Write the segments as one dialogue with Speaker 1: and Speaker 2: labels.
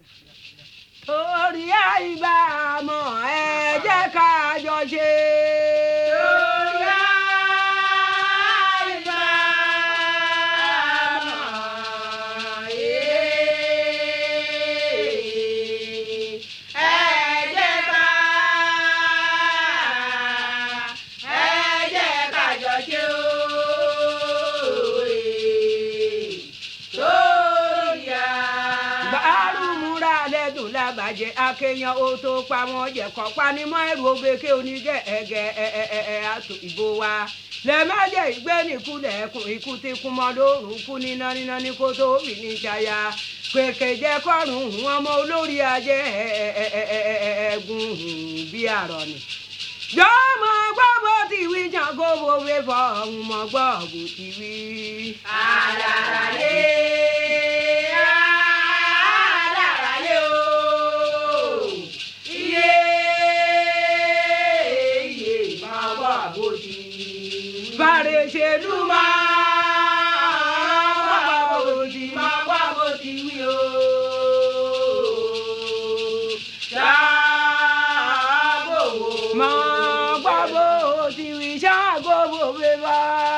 Speaker 1: torí àìbámọ̀ ẹ jẹ́ ká jọ ṣe.
Speaker 2: torí àìbámọ̀ ẹ jẹ́ ká jọ ṣe o.
Speaker 1: Lábàjẹ́ akéèyàn ó tó pa wọ́n jẹ̀kọ́ panimọ́ ẹ̀rù obèké onígẹ̀ ẹ̀gẹ̀ àtò ìbò wa lẹ́ẹ̀mẹ́jẹ̀ ìgbé nìkú lẹ́ẹ̀kùn ikú tí kú mọ́ lóòrùn kú níná ní kó tó rì ní ṣaya pèkè jẹ́ kọ́rùn ún ọmọ olórí ajé ẹ̀gùn bí àrọ̀ ni. jọ́mọ̀ gbọ́ bó ti wí Ṣàngó bòwe fọ́ ọ̀hún mọ̀ gbọ́ bó ti wí.
Speaker 2: àlàyé.
Speaker 1: Bàrẹ̀ ṣèlú
Speaker 2: máa gbọ́ bó ti wí o. Ṣàngó
Speaker 1: máa gbọ́ bó ti wí Ṣàngó bòwe bá.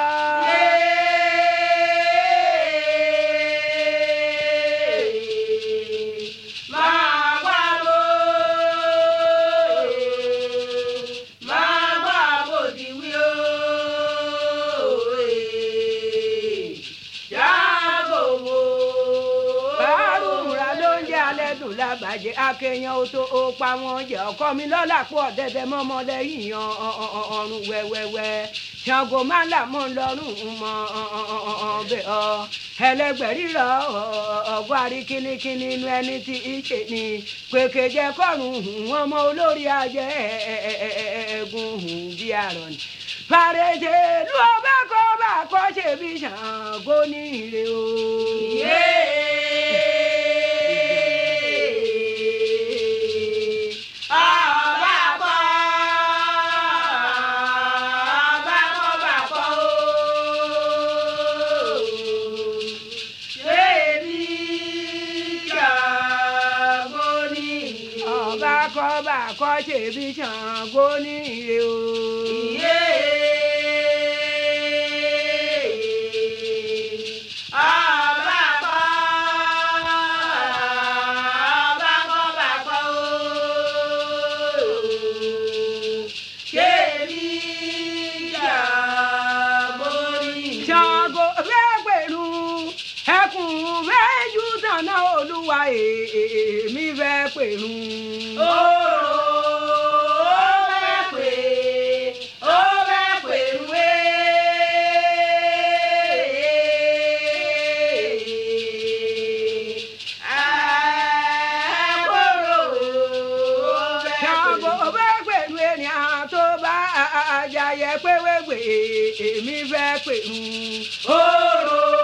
Speaker 1: Lábàjẹ́ akéèyàn ó tó ó pa wọ́n jẹ́ ọkọ mi lọ́la pọ̀ dẹ́dẹ́ mọ́mọ́ lẹ́yìn ọrùn wẹ́wẹ́wẹ́ Ṣàngó máa ń là mọ́ lọ́rùn mọ́ ọbẹ̀ ọ ẹlẹgbẹ́ rírọ̀ ọgbọ́ àrí kínníkínní inú ẹni tí í ṣe ni pèkè jẹ́ kọ́rùn ọmọ olórí ajẹ́ ẹ̀gùn bí àrọ̀ ni. Fàrèjè ló bá kọ́ ṣe bí Ṣàngó ní ire o. Kọ́ ṣe bí Ṣàngó ní ire o. Ṣàngó fẹ́ pẹ̀lú ẹkùn méjì tànà Olúwa èmi fẹ́ pẹ̀lú. Àjàyẹ pé wégbè èmi fẹ́ pẹ̀lú.